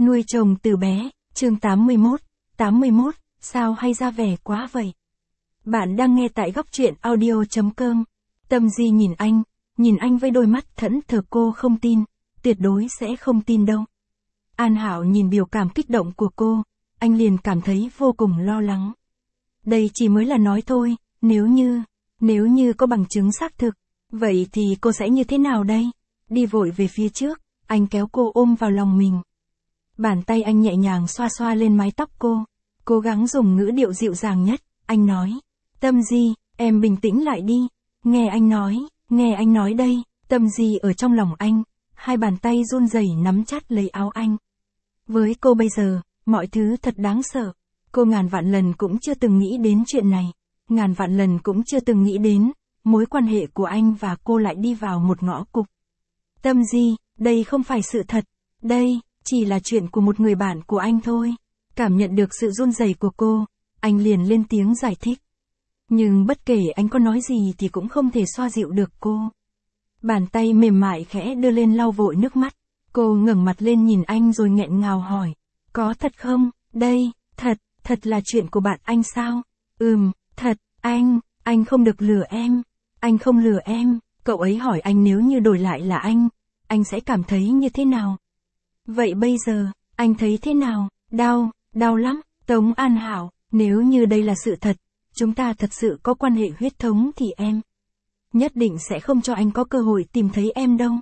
Nuôi chồng từ bé, chương 81, sao hay ra vẻ quá vậy? Bạn đang nghe tại góc truyện audio.com. Tâm Di nhìn anh với đôi mắt thẫn thờ. Cô không tin, tuyệt đối sẽ không tin đâu. An Hảo nhìn biểu cảm kích động của cô, anh liền cảm thấy vô cùng lo lắng. Đây chỉ mới là nói thôi, nếu như có bằng chứng xác thực, vậy thì cô sẽ như thế nào đây? Đi vội về phía trước, anh kéo cô ôm vào lòng mình. Bàn tay anh nhẹ nhàng xoa xoa lên mái tóc cô, cố gắng dùng ngữ điệu dịu dàng nhất, anh nói. Tâm Di, em bình tĩnh lại đi, nghe anh nói đây. Tâm Di ở trong lòng anh, hai bàn tay run rẩy nắm chặt lấy áo anh. Với cô bây giờ, mọi thứ thật đáng sợ. Cô ngàn vạn lần cũng chưa từng nghĩ đến chuyện này, ngàn vạn lần cũng chưa từng nghĩ đến, mối quan hệ của anh và cô lại đi vào một ngõ cụt. Tâm Di, đây không phải sự thật, đây chỉ là chuyện của một người bạn của anh thôi. Cảm nhận được sự run rẩy của cô, anh liền lên tiếng giải thích. Nhưng bất kể anh có nói gì thì cũng không thể xoa dịu được cô. Bàn tay mềm mại khẽ đưa lên lau vội nước mắt. Cô ngẩng mặt lên nhìn anh rồi nghẹn ngào hỏi. Có thật không? Đây, thật là chuyện của bạn anh sao? Thật, anh không được lừa em. Anh không lừa em. Cậu ấy hỏi anh nếu như đổi lại là anh sẽ cảm thấy như thế nào? Vậy bây giờ, anh thấy thế nào? Đau lắm. Tống An Hảo, nếu như đây là sự thật, chúng ta thật sự có quan hệ huyết thống thì em nhất định sẽ không cho anh có cơ hội tìm thấy em đâu.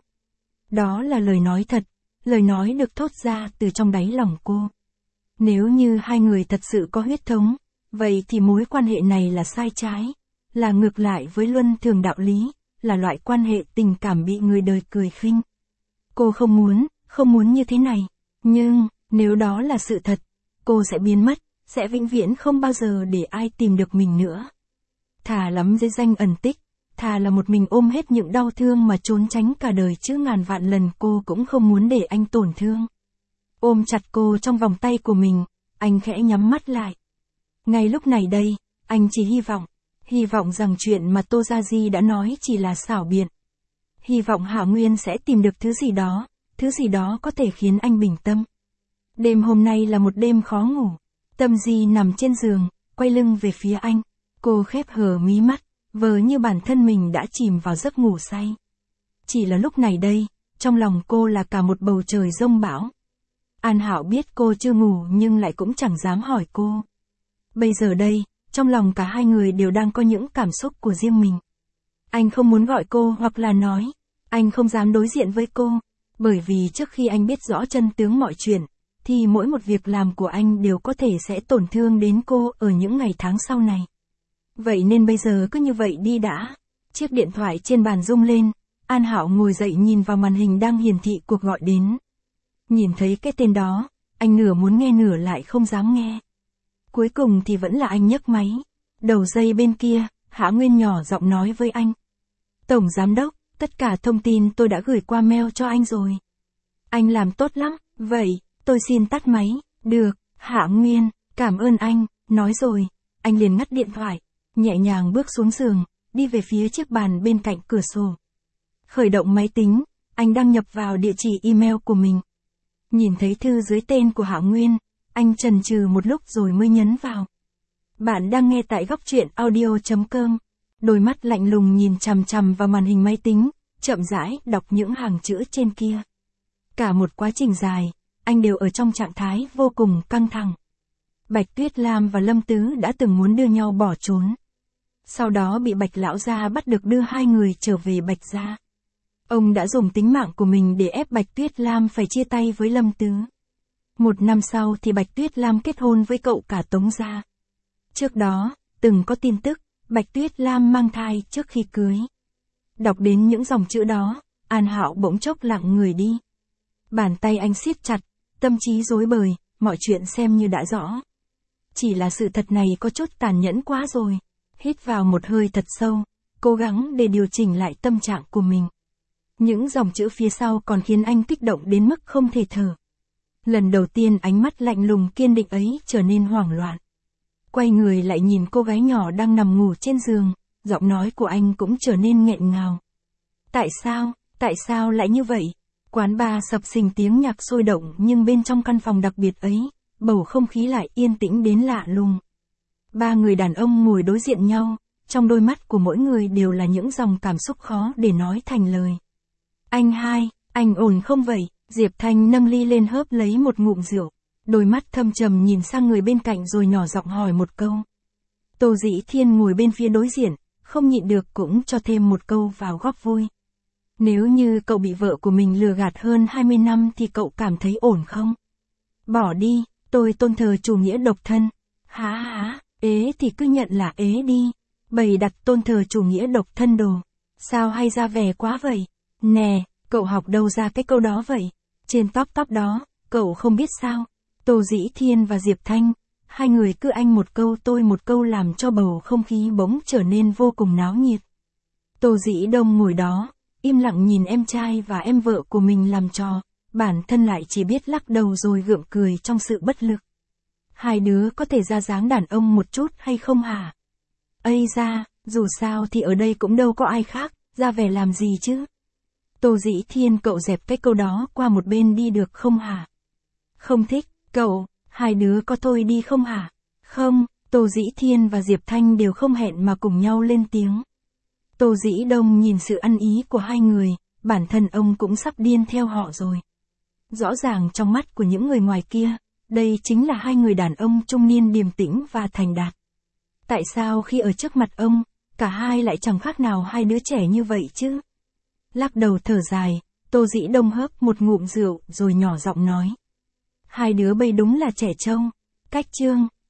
Đó là lời nói thật, lời nói được thốt ra từ trong đáy lòng cô. Nếu như hai người thật sự có huyết thống, vậy thì mối quan hệ này là sai trái, là ngược lại với luân thường đạo lý, là loại quan hệ tình cảm bị người đời cười khinh. Cô không muốn như thế này, nhưng nếu đó là sự thật, cô sẽ biến mất, sẽ vĩnh viễn không bao giờ để ai tìm được mình nữa. Thà lắm dưới danh ẩn tích, thà là một mình ôm hết những đau thương mà trốn tránh cả đời chứ ngàn vạn lần cô cũng không muốn để anh tổn thương. Ôm chặt cô trong vòng tay của mình, anh khẽ nhắm mắt lại. Ngay lúc này đây, anh chỉ hy vọng rằng chuyện mà Tô Gia Di đã nói chỉ là xảo biện. Hy vọng Hạ Nguyên sẽ tìm được thứ gì đó có thể khiến anh bình tâm. Đêm hôm nay là một đêm khó ngủ. Tâm Di nằm trên giường, quay lưng về phía anh. Cô khép hờ mí mắt, vờ như bản thân mình đã chìm vào giấc ngủ say. Chỉ là lúc này đây, trong lòng cô là cả một bầu trời giông bão. An Hảo biết cô chưa ngủ nhưng lại cũng chẳng dám hỏi cô. Bây giờ đây, trong lòng cả hai người đều đang có những cảm xúc của riêng mình. Anh không muốn gọi cô hoặc là nói, anh không dám đối diện với cô, bởi vì trước khi anh biết rõ chân tướng mọi chuyện, thì mỗi một việc làm của anh đều có thể sẽ tổn thương đến cô ở những ngày tháng sau này. Vậy nên bây giờ cứ như vậy đi đã. Chiếc điện thoại trên bàn rung lên, An Hảo ngồi dậy nhìn vào màn hình đang hiển thị cuộc gọi đến. Nhìn thấy cái tên đó, anh nửa muốn nghe nửa lại không dám nghe. Cuối cùng thì vẫn là anh nhấc máy. Đầu dây bên kia, Hạ Nguyên nhỏ giọng nói với anh. Tổng Giám đốc, tất cả thông tin tôi đã gửi qua mail cho anh rồi. Anh làm tốt lắm, vậy, tôi xin tắt máy. Được, Hạ Nguyên, cảm ơn anh, nói rồi. Anh liền ngắt điện thoại, nhẹ nhàng bước xuống giường, đi về phía chiếc bàn bên cạnh cửa sổ. Khởi động máy tính, anh đăng nhập vào địa chỉ email của mình. Nhìn thấy thư dưới tên của Hạ Nguyên, anh chần chừ một lúc rồi mới nhấn vào. Bạn đang nghe tại góc truyện audio.com. Đôi mắt lạnh lùng nhìn chằm chằm vào màn hình máy tính, chậm rãi đọc những hàng chữ trên kia. Cả một quá trình dài, anh đều ở trong trạng thái vô cùng căng thẳng. Bạch Tuyết Lam và Lâm Tứ đã từng muốn đưa nhau bỏ trốn. Sau đó bị Bạch Lão Gia bắt được đưa hai người trở về Bạch Gia. Ông đã dùng tính mạng của mình để ép Bạch Tuyết Lam phải chia tay với Lâm Tứ. Một năm sau thì Bạch Tuyết Lam kết hôn với cậu cả Tống Gia. Trước đó, từng có tin tức, Bạch Tuyết Lam mang thai trước khi cưới. Đọc đến những dòng chữ đó, An Hạo bỗng chốc lặng người đi. Bàn tay anh siết chặt, tâm trí rối bời, mọi chuyện xem như đã rõ. Chỉ là sự thật này có chút tàn nhẫn quá rồi. Hít vào một hơi thật sâu, cố gắng để điều chỉnh lại tâm trạng của mình. Những dòng chữ phía sau còn khiến anh kích động đến mức không thể thở. Lần đầu tiên ánh mắt lạnh lùng kiên định ấy trở nên hoảng loạn. Quay người lại nhìn cô gái nhỏ đang nằm ngủ trên giường, giọng nói của anh cũng trở nên nghẹn ngào. Tại sao lại như vậy? Quán bar sập sình tiếng nhạc sôi động nhưng bên trong căn phòng đặc biệt ấy, bầu không khí lại yên tĩnh đến lạ lùng. Ba người đàn ông ngồi đối diện nhau, trong đôi mắt của mỗi người đều là những dòng cảm xúc khó để nói thành lời. Anh hai, anh ổn không vậy? Diệp Thanh nâng ly lên hớp lấy một ngụm rượu, đôi mắt thâm trầm nhìn sang người bên cạnh rồi nhỏ giọng hỏi một câu. Tô Dĩ Thiên ngồi bên phía đối diện, không nhịn được cũng cho thêm một câu vào góp vui. Nếu như cậu bị vợ của mình lừa gạt hơn 20 năm thì cậu cảm thấy ổn không? Bỏ đi, tôi tôn thờ chủ nghĩa độc thân. Hả, ế thì cứ nhận là ế đi. Bày đặt tôn thờ chủ nghĩa độc thân đồ. Sao hay ra vẻ quá vậy? Nè, cậu học đâu ra cái câu đó vậy? Trên top đó, cậu không biết sao? Tô Dĩ Thiên và Diệp Thanh, hai người cứ anh một câu tôi một câu làm cho bầu không khí bỗng trở nên vô cùng náo nhiệt. Tô Dĩ Đông ngồi đó, im lặng nhìn em trai và em vợ của mình làm trò, bản thân lại chỉ biết lắc đầu rồi gượng cười trong sự bất lực. Hai đứa có thể ra dáng đàn ông một chút hay không hả? Ây da, dù sao thì ở đây cũng đâu có ai khác, ra vẻ làm gì chứ? Tô Dĩ Thiên, cậu dẹp cái câu đó qua một bên đi được không hả? Không thích, cậu, hai đứa có thôi đi không hả? Không, Tô Dĩ Thiên và Diệp Thanh đều không hẹn mà cùng nhau lên tiếng. Tô Dĩ Đông nhìn sự ăn ý của hai người, bản thân ông cũng sắp điên theo họ rồi. Rõ ràng trong mắt của những người ngoài kia, đây chính là hai người đàn ông trung niên điềm tĩnh và thành đạt. Tại sao khi ở trước mặt ông, cả hai lại chẳng khác nào hai đứa trẻ như vậy chứ? Lắc đầu thở dài, Tô Dĩ Đông hớp một ngụm rượu rồi nhỏ giọng nói. Hai đứa bây đúng là trẻ trâu. Cách chương.